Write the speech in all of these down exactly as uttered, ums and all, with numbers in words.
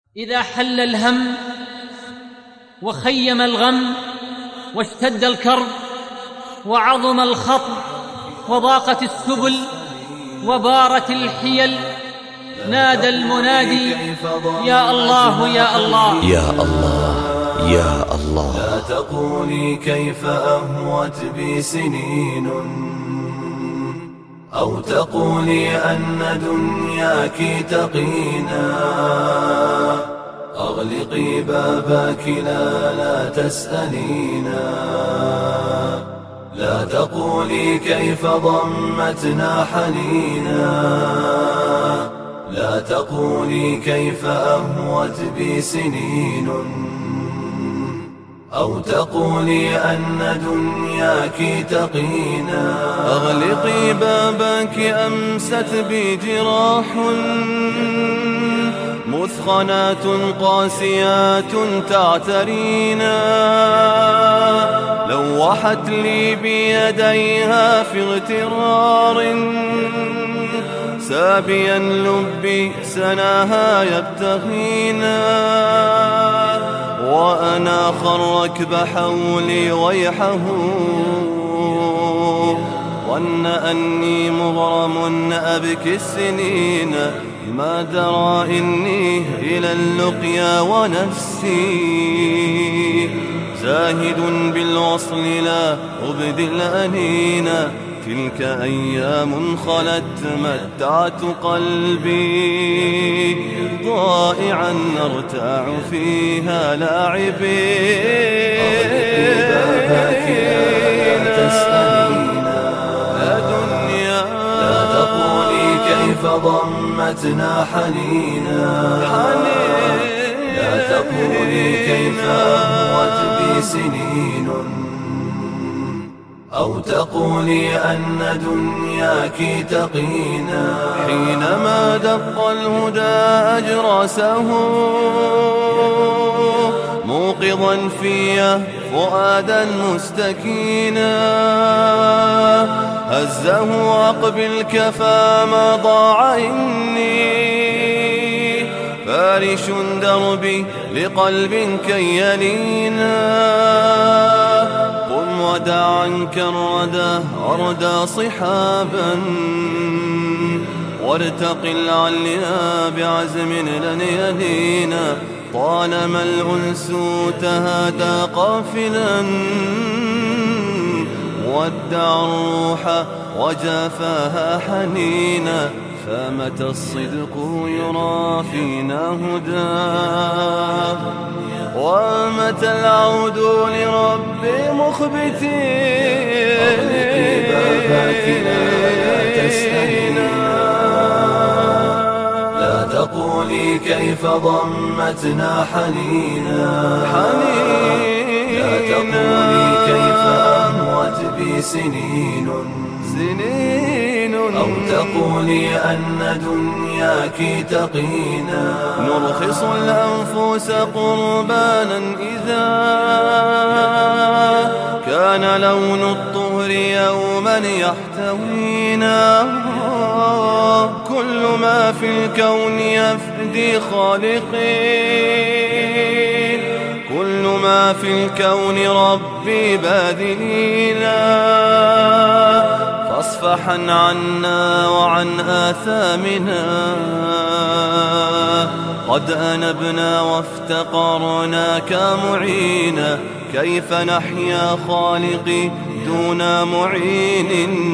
إذا حل الهم وخيم الغم واشتد الكرب وعظم الخطب وضاقت السبل وبارت الحيل، نادى المنادي يا الله يا الله يا الله يا الله. لا تقولي كيف أهوت بي سنين، أو تقولي أن دنياك تقينا. أغلقي بابك لا لا تسألينا. لا تقولي كيف ضمتنا حنينا. لا تقولي كيف أهوت بي سنين، أو تقولي أن دنياك تقينا. أغلقي بابك أمست بي جراح مثخنات قاسيات تعترينا. لوحت لي بيديها في اغترار سابيا لبي سناها يبتغينا. وأنا خركب حولي ويحه ظن أني مغرم أبكي السنين. ما درى إني إلى اللقيا ونفسي زاهد بالوصل لا أبدي الأنين. تلك أيام خلت متعت قلبي ضائعا نرتاع فيها لاعبين. كيف ضمتنا حنينا. لا تقولي كيف أهوت بي سنين، أو تقولي أن دنياك تقينا. حينما دق الهدى أجراسه موقظا في فؤادا مستكينا. هزه أقبل كفى ما ضاع إني فارش دربي لقلب كي يلينا. قم ودع عنك الردى أردى صحابا وارتقي العليا بعزم لن يلينا. طالما الأنس تهادى قافلا ودع الروح وجافاها حنينا. فمتى الصدق يرى فينا هداه ومتى العود لرب مخبتين. أغلقي بابك لا تسألينا. لا تقولي كيف ضمتنا حنينا. لا تقولي كيف أهوت بي سنين، سنين أو تقولي أن دنياك تقينا. نرخص الأنفس قربانا إذا كان لون الطهر يوما يحتوينا. كل ما في الكون يفدي خالقين، كل ما في الكون ربي باذلينا. فاصفحا عنا وعن آثامنا قد أنبنا وافتقرناك معينا. كيف نحيا خالقي دون معين،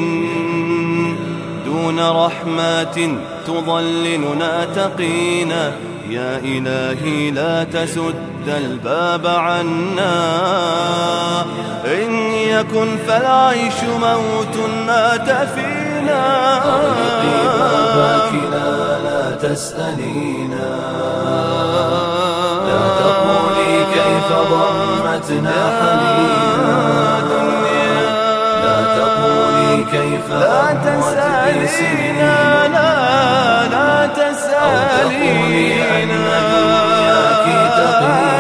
دون رحمات تضللنا تقينا. يا إلهي لا تسد الباب عنا، إن يكن فالعيش موت مات فينا. أغلقي بابك لا لا تسألينا. لا تقولي كيف ضمتنا حنينا. لا تقولي كيف لا تسألينا. لا لا تسألينا. أو تقولي أن دنياك تقينا.